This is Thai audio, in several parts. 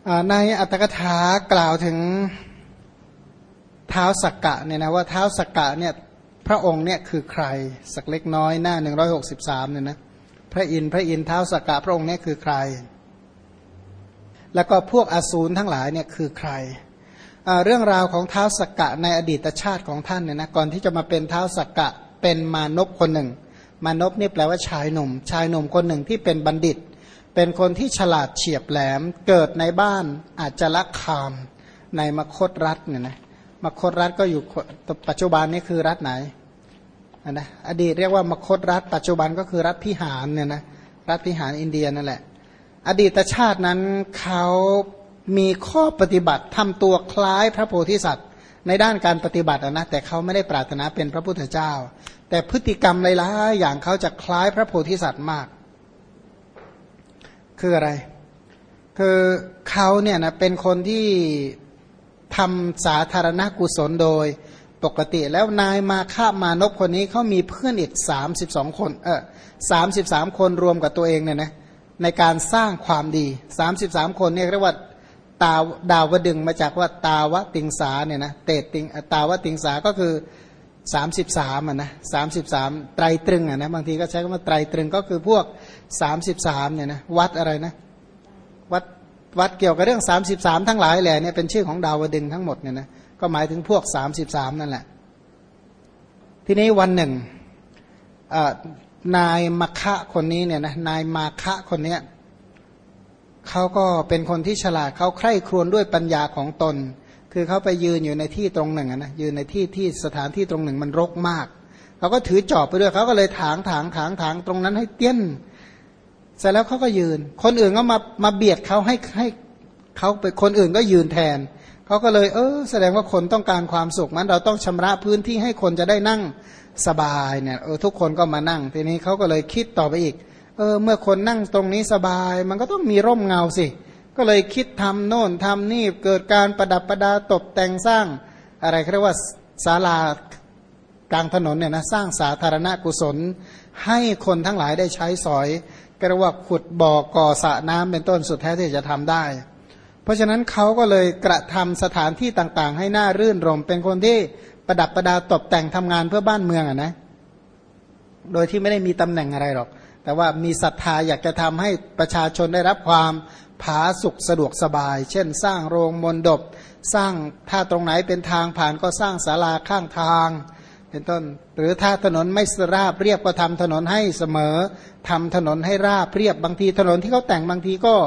ในอัตถกถากล่าวถึงท้าวสักกะเนี่ยนะว่าท้าวสักกะเนี่ยพระองค์เนี่ยคือใครสักเล็กน้อยหน้า163เนี่ยนะพระอินทร์ท้าวสักกะพระองค์เนี่ยคือใครแล้วก็พวกอสูรทั้งหลายเนี่ยคือใครเรื่องราวของท้าวสักกะในอดีตชาติของท่านเนี่ยนะก่อนที่จะมาเป็นท้าวสักกะเป็นมานพคนหนึ่งมานพนี่แปลว่าชายหนุ่มคนหนึ่งที่เป็นบัณฑิตเป็นคนที่ฉลาดเฉียบแหลมเกิดในบ้านอาจจะละคามในมคธรัฐเนี่ยนะมคธรัฐก็อยู่ปัจจุบันนี่คือรัฐไหนนะอดีตเรียกว่ามคธรัฐปัจจุบันก็คือรัฐพิหารเนี่ยนะรัฐพิหารอินเดียนั่นแหละอดีตชาตินั้นเขามีข้อปฏิบัติทำตัวคล้ายพระโพธิสัตว์ในด้านการปฏิบัตินะแต่เขาไม่ได้ปรารถนาเป็นพระพุทธเจ้าแต่พฤติกรรมหลายๆอย่างเขาจะคล้ายพระโพธิสัตว์มากคืออะไรคือเขาเนี่ยนะเป็นคนที่ทำสาธารณกุศลโดยปกติแล้วนายมาฆามานพคนนี้เขามีเพื่อนอีก32คน33คนรวมกับตัวเองเนี่ยนะในการสร้างความดี33คนเนี่ยเรียกว่าดาวดึงมาจากว่าตาวติงสาเนี่ยนะเตติงตาวติงสาก็คือ33อ่ะนะ33ไตรตรึงอ่ะนะบางทีก็ใช้คำว่าไตรตรึงก็คือพวก33เนี่ยนะวัดอะไรนะวัดเกี่ยวกับเรื่อง33ทั้งหลายแหละเนี่ยเป็นชื่อของดาวดึงทั้งหมดเนี่ยนะก็หมายถึงพวก33นั่นแหละทีนี้วันหนึ่งนายมคะคนนี้เนี่ยนะนายมาคะคนเนี้ยเขาก็เป็นคนที่ฉลาดเขาใคร่ครวญด้วยปัญญาของตนคือเขาไปยืนอยู่ในที่ตรงหนึ่งนะยืนในที่สถานที่ตรงหนึ่งมันรกมากเขาก็ถือจอบไปด้วยเขาก็เลยถางตรงนั้นให้เตี้ยนเสร็จแล้วเขาก็ยืนคนอื่นก็มาเบียดเขาให้เขาไปคนอื่นก็ยืนแทนเขาก็เลยแสดงว่าคนต้องการความสุขมันเราต้องชำระพื้นที่ให้คนจะได้นั่งสบายเนี่ยทุกคนก็มานั่งทีนี้เขาก็เลยคิดต่อไปอีกเมื่อคนนั่งตรงนี้สบายมันก็ต้องมีร่มเงาสิก็เลยคิดทำโน่นทำนี่เกิดการประดับประดาตกแต่งสร้างอะไรเรียกว่าศาลากลางถนนเนี่ยนะสร้างสาธารณกุศลให้คนทั้งหลายได้ใช้สอยก็เรียกว่าขุดบ่อก่อสระน้ำเป็นต้นสุดแท้ที่จะทำได้เพราะฉะนั้นเขาก็เลยกระทำสถานที่ต่างๆให้น่ารื่นรมเป็นคนที่ประดับประดาตกแต่งทำงานเพื่อบ้านเมืองอ่ะนะโดยที่ไม่ได้มีตำแหน่งอะไรหรอกแต่ว่ามีศรัทธาอยากจะทำให้ประชาชนได้รับความผาสุกสะดวกสบายเช่นสร้างโรงมณฑปสร้างถ้าตรงไหนเป็นทางผ่านก็สร้างศาลาข้างทางเป็นต้นหรือถ้าถนนไม่ราบเรียบก็ทำถนนให้เสมอทำถนนให้ราบเรียบบางทีถนนที่เขาแต่งบางทีก็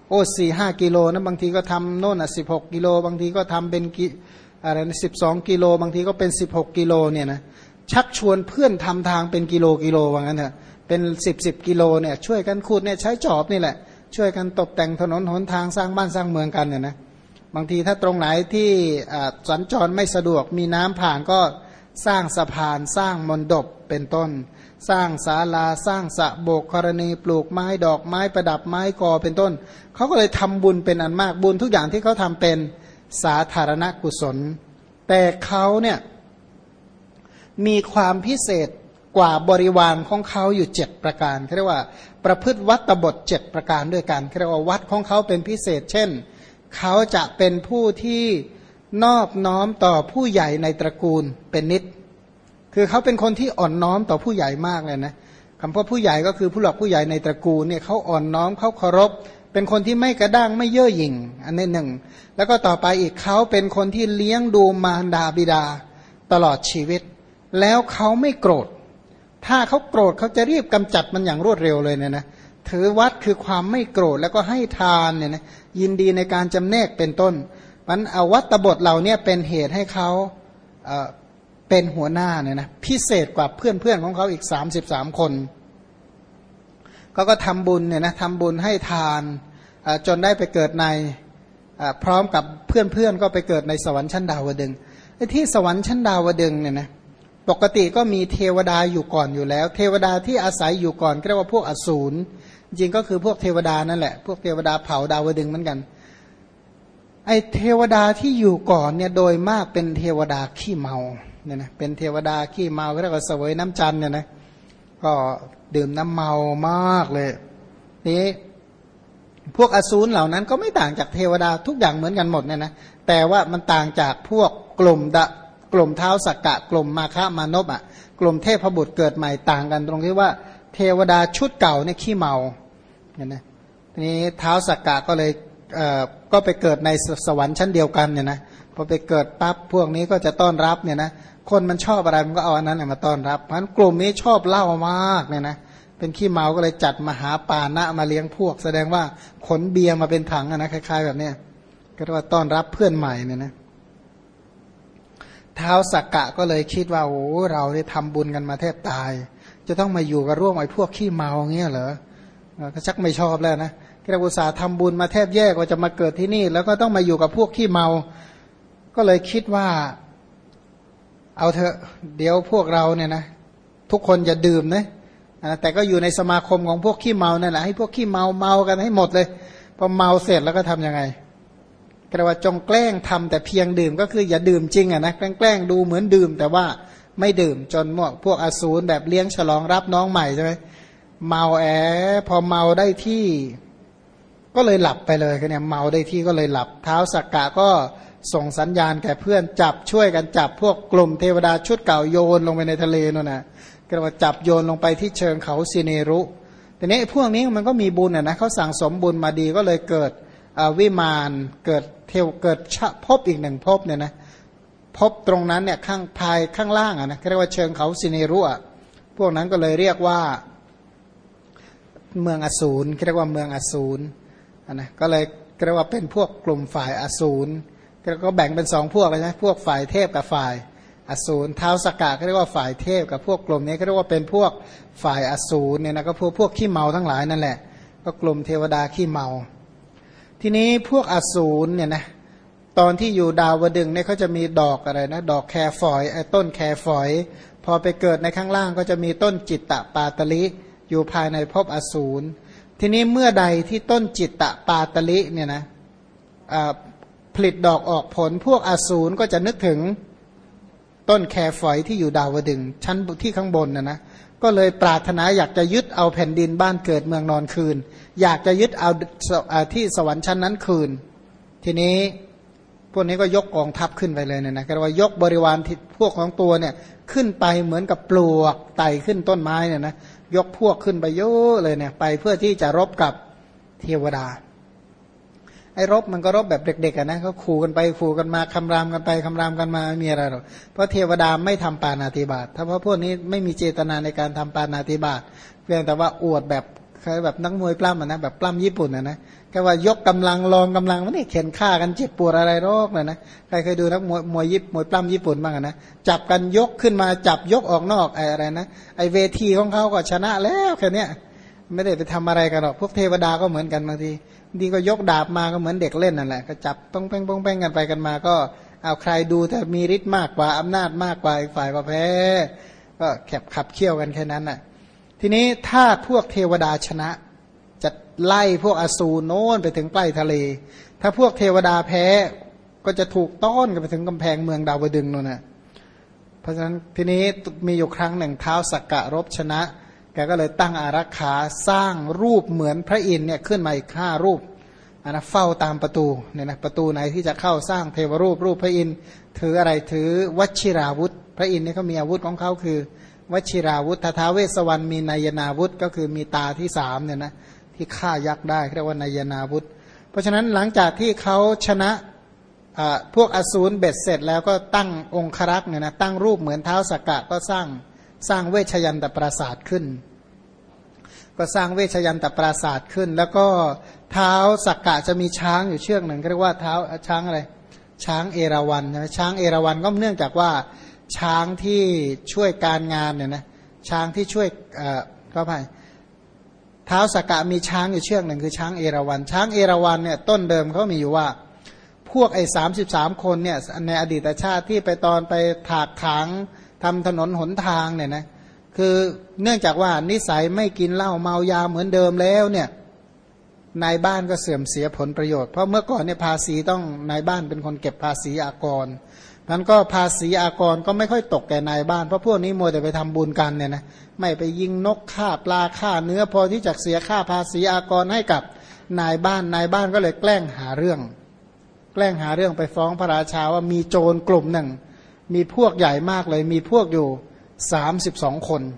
4-5 กิโลนะบางทีก็ทำโน่น16 กิโลบางทีก็ทำเป็นอะไรนะ12 กิโลบางทีก็เป็น16 กิโลเนี่ยนะชักชวนเพื่อนทำทางเป็นกิโลว่างั้นเถอะเป็น10 กิโลเนี่ยช่วยกันขุดเนี่ยใช้จอบนี่แหละช่วยกันตกแต่งถนนหนทางสร้างบ้านสร้างเมืองกันเนี่ยนะบางทีถ้าตรงไหนที่สัญจรไม่สะดวกมีน้ำผ่านก็สร้างสะพานสร้างมณฑปเป็นต้นสร้างศาลาสร้างสระโบกกรณีปลูกไม้ดอกไม้ประดับไม้กอเป็นต้นเขาก็เลยทำบุญเป็นอันมากบุญทุกอย่างที่เขาทำเป็นสาธารณกุศลแต่เขาเนี่ยมีความพิเศษกว่าบริวารของเขาอยู่7ประการเรียกว่าประพฤติวัตบท7ประการด้วยกันเรียกว่าวัดของเขาเป็นพิเศษเช่นเขาจะเป็นผู้ที่นอบน้อมต่อผู้ใหญ่ในตระกูลเป็นนิดคือเขาเป็นคนที่อ่อนน้อมต่อผู้ใหญ่มากเลยนะคำว่าผู้ใหญ่ก็คือผู้หลักผู้ใหญ่ในตระกูลเนี่ยเขาอ่อนน้อมเขาเคารพเป็นคนที่ไม่กระด้างไม่เย่อหยิ่งอันนี้หนึ่งแล้วก็ต่อไปอีกเขาเป็นคนที่เลี้ยงดูมารดาบิดาตลอดชีวิตแล้วเขาไม่โกรธถ้าเขาโกรธเขาจะรีบกำจัดมันอย่างรวดเร็วเลยเนี่ยนะถือวัดคือความไม่โกรธแล้วก็ให้ทานเนี่ยนะยินดีในการจำแนกเป็นต้นมันเอาวัตบทเหล่านี้เป็นเหตุให้เขาเป็นหัวหน้าเนี่ยนะพิเศษกว่าเพื่อนของเขาอีก33 คนก็ทำบุญเนี่ยนะทำบุญให้ทานจนได้ไปเกิดในพร้อมกับเพื่อนก็ไปเกิดในสวรรค์ชั้นดาวดึงส์ที่สวรรค์ชั้นดาวดึงส์เนี่ยนะปกติก็มีเทวดาอยู่ก่อนอยู่แล้วเทวดาที่อาศัยอยู่ก่อนเรียกว่าพวกอสูรจริงก็คือพวกเทวดานั่นแหละพวกเทวดาเผาดาวดึงส์เหมือนกันไอเทวดาที่อยู่ก่อนเนี่ยโดยมากเป็นเทวดาขี้เมาเนี่ยนะเป็นเทวดาขี้เมาเรียกว่าเสวยน้ำจันทร์เนี่ยนะก็ดื่มน้ำเมามากเลยนี้พวกอสูรเหล่านั้นก็ไม่ต่างจากเทวดาทุกอย่างเหมือนกันหมดเนี่ยนะแต่ว่ามันต่างจากพวกกลุ่มท้าวสักกะกลุ่มมาคะมานพอ่ะกลุ่มเทพบุตรเกิดใหม่ต่างกันตรงที่ว่าเทวดาชุดเก่าเนี่ยขี้เมาเนี่ยนะทีนี้ท้าวสักกะก็เลยก็ไปเกิดในสวรรค์ชั้นเดียวกันเนี่ยนะพอไปเกิดปั๊บพวกนี้ก็จะต้อนรับเนี่ยนะคนมันชอบอะไรมันก็เอาอันนั้นมาต้อนรับเพราะฉะนั้นกลุ่มนี้ชอบเหล้ามากเนี่ยนะเป็นขี้เมาก็เลยจัดมหาปานะมาเลี้ยงพวกแสดงว่าขนเบียร์มาเป็นถังนะคล้ายๆแบบเนี้ยก็เรียกว่าต้อนรับเพื่อนใหม่เนี่ยนะท้าวสักกะก็เลยคิดว่าโอ้เราได้ทำบุญกันมาแทบตายจะต้องมาอยู่กับร่วมไอ้พวกขี้เมาเงี้ยเหรอก็ชักไม่ชอบแล้วนะที่เราอุตส่าห์ทำบุญมาแทบแย่กว่าจะมาเกิดที่นี่แล้วก็ต้องมาอยู่กับพวกขี้เมาก็เลยคิดว่าเอาเถอะเดี๋ยวพวกเราเนี่ยนะทุกคนอย่าดื่มนะแต่ก็อยู่ในสมาคมของพวกขี้เมานั่นแหละให้พวกขี้เมากันให้หมดเลยพอเมาเสร็จแล้วก็ทํำยังไงก็เรียกว่าจงแกล้งทำแต่เพียงดื่มก็คืออย่าดื่มจริงอ่ะนะแกล้งดูเหมือนดื่มแต่ว่าไม่ดื่มจนพวกอสูรแบบเลี้ยงฉลองรับน้องใหม่ใช่ไหมเมาพอเมาได้ที่ก็เลยหลับไปเลยเนี่ยเมาได้ที่ก็เลยหลับท้าวสักกะก็ส่งสัญญาณแก่เพื่อนจับช่วยกันจับพวกกลุ่มเทวดาชุดเก่าโยนลงไปในทะเลนั่นนะก็ว่าจับโยนลงไปที่เชิงเขาสิเนรุแต่นี้พวกนี้มันก็มีบุญนะเขาสั่งสมบุญมาดีก็เลยเกิดวิมานเกิดภพอีกหนึ่งภพเนี่ยนะภพตรงนั้นเนี่ยข้างล่างนะเรียกว่าเชิงเขาสิเนรุพวกนั้นก็เลยเรียกว่าเมืองอสูรเรียกว่าเมืองอสูรนะก็เลยเรียกว่าเป็นพวกกลุ่มฝ่ายอสูรก็แบ่งเป็นสองพวกเลยนะพวกฝ่ายเทพกับฝ่ายอสูรท้าวสักกะก็เรียกว่าฝ่ายเทพกับพวกกลุ่มนี้ก็เรียกว่าเป็นพวกฝ่ายอสูรเนี่ยนะก็พวกขี้เมาทั้งหลายนั่นแหละก็กลุ่มเทวดาขี้เมาทีนี้พวกอสูรเนี่ยนะตอนที่อยู่ดาวดึงส์เนี่ยเขาจะมีดอกอะไรนะดอกแคฝอยต้นแคฝอยพอไปเกิดในข้างล่างก็จะมีต้นจิตตปาตลิอยู่ภายในภพอสูรทีนี้เมื่อใดที่ต้นจิตตปาตลิเนี่ยนะผลิตดอกออกผลพวกอสูรก็จะนึกถึงต้นแคฝอยที่อยู่ดาวดึงส์ชั้นที่ข้างบนนะก็เลยปรารถนาอยากจะยึดเอาแผ่นดินบ้านเกิดเมืองนอนคืนอยากจะยึดเอาที่สวรรค์ชั้นนั้นคืนทีนี้พวกนี้ก็ยกกองทัพขึ้นไปเลยเนี่ยนะก็ว่ายกบริวารพวกของตัวเนี่ยขึ้นไปเหมือนกับปลวกไต่ขึ้นต้นไม้เนี่ยนะยกพวกขึ้นไปเยอะเลยเนี่ยไปเพื่อที่จะรบกับเทวดาไอ้รบมันก็รบแบบเด็กๆนะเขาขู่กันไปขู่กันมาคำรามกันไปคำรามกันมาไม่มีอะไรหรอกเพราะเทวดาไม่ทำปาณาติบาตถ้าเพราะพวกนี้ไม่มีเจตนาในการทำปาณาติบาตเพียงแต่ว่าอวดแบบนักมวยปล้ำนะแบบปล้ำญี่ปุ่นนะแค่ว่ายกกำลังลองกำลังมันนี่เข็นฆ่ากันเจ็บปวดอะไรหรอกนะใครเคยดูนักมวยปล้ำญี่ปุ่นบ้างนะจับกันยกขึ้นมาจับยกออกนอกอะไรนะไอเวทีของเขาก็ชนะแล้วแค่นี้ไม่ได้ไปทำอะไรกันหรอกพวกเทวดาก็เหมือนกันบางทีดีก็ยกดาบมาก็เหมือนเด็กเล่นนั่นแหละก็จับป้องแป้งป้องแป้งกันไปกันมาก็เอาใครดูแต่มีฤทธิ์มากกว่าอำนาจมากกว่าฝ่ายก็แพ้ก็ขับเคี่ยวกันแค่นั้นน่ะทีนี้ถ้าพวกเทวดาชนะจะไล่พวกอสูรโน้นไปถึงใกล้ทะเลถ้าพวกเทวดาแพ้ก็จะถูกต้อนกันไปถึงกำแพงเมืองดาวดึงส์นั่นน่ะเพราะฉะนั้นทีนี้มีอยู่ครั้งหนึ่งท้าวสักกะรบชนะแกก็เลยตั้งอารักขาสร้างรูปเหมือนพระอินทร์เนี่ยขึ้นมาอีก5 รูปนะเฝ้าตามประตูเนี่ยนะประตูไหนที่จะเข้าสร้างเทวรูปพระอินทร์ถืออะไรถือวชิราวุธพระอินทร์เนี่ยเขามีอาวุธของเขาคือวชิราวุธท้าวเวสสวรรณมีนายนาวุธก็คือมีตาที่3เนี่ยนะที่ฆ่ายักษ์ได้เรียกว่านายนาวุธเพราะฉะนั้นหลังจากที่เขาชนะพวกอสูรเบ็ดเสร็จแล้วก็ตั้งองครักษ์เนี่ยนะตั้งรูปเหมือนท้าวสักกะก็สร้างเวชยันตปราสาทขึ้นก็สร้างเวชยันตปราสาทขึ้นแล้วก็ท้าวสักกะจะมีช้างอยู่เชือกหนึ่งเรียกว่าเท้าช้างอะไรช้างเอราวัณนะช้างเอราวัณก็เนื่องจากว่าช้างที่ช่วยการงานเนี่ยนะช้างที่ช่วยก็ไปท้าวสักกะมีช้างอยู่เชือกหนึ่งคือช้างเอราวัณช้างเอราวัณเนี่ยต้นเดิมเขามีอยู่ว่าพวก33 คนเนี่ยในอดีตชาติที่ไปตอนไปถากถางทำถนนหนทางเนี่ยนะคือเนื่องจากว่านิสัยไม่กินเหล้าเมายาเหมือนเดิมแล้วเนี่ยนายบ้านก็เสื่อมเสียผลประโยชน์เพราะเมื่อก่อนเนี่ยภาษีต้องนายบ้านเป็นคนเก็บภาษีอากรนั้นก็ภาษีอากรก็ไม่ค่อยตกแก่นายบ้านเพราะพวกนี้มัวแต่ไปทำบุญกันเนี่ยนะไม่ไปยิงนกฆ่าปลาฆ่าเนื้อพอที่จะเสียค่าภาษีอากรให้กับนายบ้านก็เลยแกล้งหาเรื่องไปฟ้องพระราชาว่ามีโจรกลุ่มหนึ่งมีพวกใหญ่มากเลยมีพวกอยู่32 คน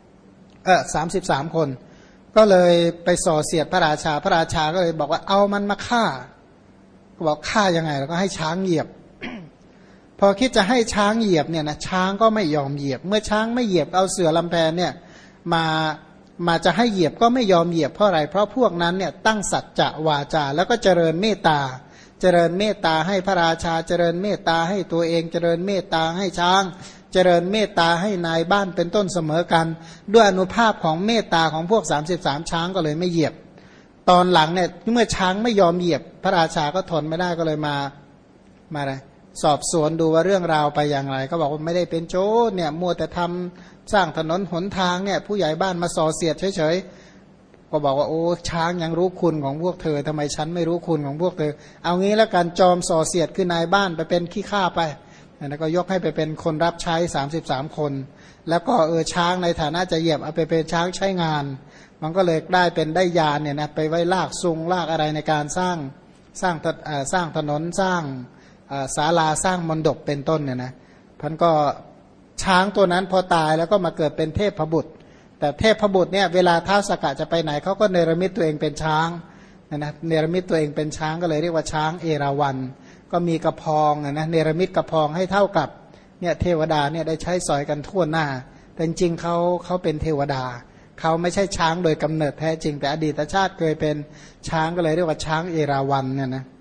33 คนก็เลยไปส่อเสียดพระราชาก็เลยบอกว่าเอามันมาฆ่าบอกฆ่ายังไงแล้วก็ให้ช้างเหยียบ พอคิดจะให้ช้างเหยียบเนี่ยนะช้างก็ไม่ยอมเหยียบเมื่อช้างไม่เหยียบเอาเสือลำแพนเนี่ยมาจะให้เหยียบก็ไม่ยอมเหยียบเพราะอะไรเพราะพวกนั้นเนี่ยตั้งสัจจะวาจาแล้วก็เจริญเมตตาให้พระราชาเจริญเมตตาให้ตัวเองเจริญเมตตาให้ช้างเจริญเมตตาให้นายบ้านเป็นต้นเสมอกันด้วยอนุภาพของเมตตาของพวก33ช้างก็เลยไม่เหยียบตอนหลังเนี่ยเมื่อช้างไม่ยอมเหยียบพระราชาก็ทนไม่ได้ก็เลยมาอะไรสอบสวนดูว่าเรื่องราวไปอย่างไรก็บอกว่าไม่ได้เป็นโจรเนี่ยมัวแต่ทำสร้างถนนหนทางเนี่ยผู้ใหญ่บ้านมาส่อเสียดเฉยๆก็บอกว่าโอ้ช้างยังรู้คุณของพวกเธอทำไมฉันไม่รู้คุณของพวกเธอเอางี้แล้วกันจอมส่อเสียดคือนายบ้านไปเป็นขี้ข้าไปแล้วก็ยกให้ไปเป็นคนรับใช้33 คนแล้วก็ช้างในฐานะจะเหยียบเอาไปเป็นช้างใช้งานมันก็เลยได้ยานเนี่ยนะไปไว้ลากซุงลากอะไรในการสร้างถนนสร้างศาลาสร้างมณฑปเป็นต้นเนี่ยนะพันก็ช้างตัวนั้นพอตายแล้วก็มาเกิดเป็นเทพบุตรแต่เทพบุตรเนี่ยเวลาท้าวสักกะจะไปไหนเขาก็เนรมิตตัวเองเป็นช้างนะเนรมิตตัวเองเป็นช้างก็เลยเรียกว่าช้างเอราวัณก็มีกระพองนะเนรมิตกระพองให้เท่ากับเนี่ยเทวดาเนี่ยได้ใช้สอยกันทั่วหน้าแต่จริงเขาเป็นเทวดาเขาไม่ใช่ช้างโดยกำเนิดแท้จริงแต่อดีตชาติเคยเป็นช้างก็เลยเรียกว่าช้างเอราวัณเนี่ยนะ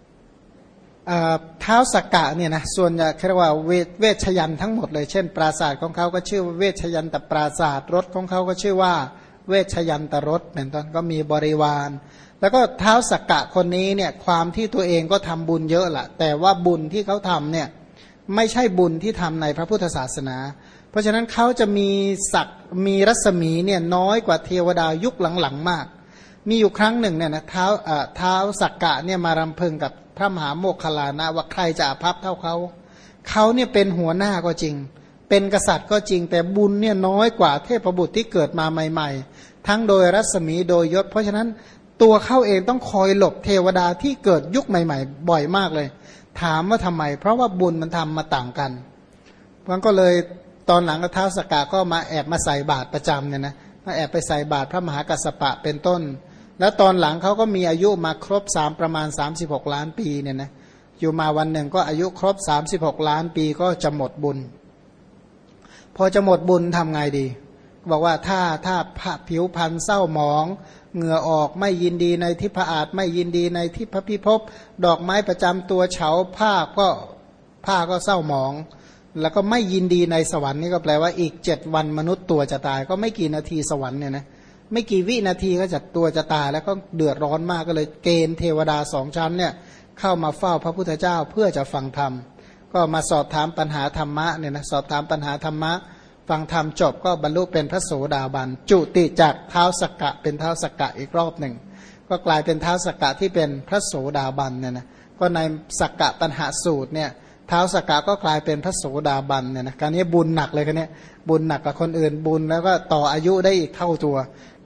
ท้าวสักกะเนี่ยนะส่วนใหญ่เรียกว่าเวชยันต์ทั้งหมดเลยเช่นปราสาทของเขาก็ชื่อว่าเวชยันตปราสาทรถของเขาก็ชื่อว่าเวชยันตรถเป็นต้นก็มีบริวารแล้วก็ท้าวสักกะคนนี้เนี่ยความที่ตัวเองก็ทำบุญเยอะละแต่ว่าบุญที่เขาทำเนี่ยไม่ใช่บุญที่ทำในพระพุทธศาสนาเพราะฉะนั้นเขาจะมีรัศมีเนี่ยน้อยกว่าเทวดายุคหลังๆมากมีอยู่ครั้งหนึ่งเนี่ยนะท้าวสักกะเนี่ยมารำพึงกับพระมหาโมคคัลลานะว่าใครจะอาภัพเท่าเขาเนี่ยเป็นหัวหน้าก็จริงเป็นกษัตริย์ก็จริงแต่บุญเนี่ยน้อยกว่าเทพบุตรที่เกิดมาใหม่ๆทั้งโดยรัศมีโดยยศเพราะฉะนั้นตัวเขาเองต้องคอยหลบเทวดาที่เกิดยุคใหม่ๆบ่อยมากเลยถามว่าทำไมเพราะว่าบุญมันทำมาต่างกันมันก็เลยตอนหลังท้าวสักกะก็มาแอบมาใส่บาตรประจำเนี่ยนะมาแอบไปใส่บาตรพระมหากัสสปะเป็นต้นแล้วตอนหลังเขาก็มีอายุมาครบประมาณ36 ล้านปีเนี่ยนะอยู่มาวันหนึ่งก็อายุครบ36 ล้านปีก็จะหมดบุญพอจะหมดบุญทำไงดีบอกว่าถ้าผิวพรรณเศร้าหมองเหงื่อออกไม่ยินดีในทิพอาฏไม่ยินดีในทิพพิภพดอกไม้ประจำตัวเฉาผ้าก็เศร้าหมองแล้วก็ไม่ยินดีในสวรรค์นี่ก็แปลว่าอีก7 วันมนุษย์ตัวจะตายก็ไม่กี่นาทีสวรรค์เนี่ยนะไม่กี่วินาทีก็จะตัวจะตายแล้วก็เดือดร้อนมากก็เลยเกณฑ์เทวดา2 ชั้นเนี่ยเข้ามาเฝ้าพระพุทธเจ้าเพื่อจะฟังธรรมก็มาสอบถามปัญหาธรรมะเนี่ยนะสอบถามปัญหาธรรมะฟังธรรมจบก็บรรลุเป็นพระโสดาบันจุติจากท้าวสักกะเป็นท้าวสักกะอีกรอบหนึ่งก็กลายเป็นท้าวสักกะที่เป็นพระโสดาบันเนี่ยนะก็ในสักกะตัณหาสูตรเนี่ยท้าวสักกะก็กลายเป็นพระโสดาบันเนี่ยนะการนี้บุญหนักเลยกันเนี่ยบุญหนักกับคนอื่นบุญแล้วก็ต่ออายุได้อีกเท่าตัว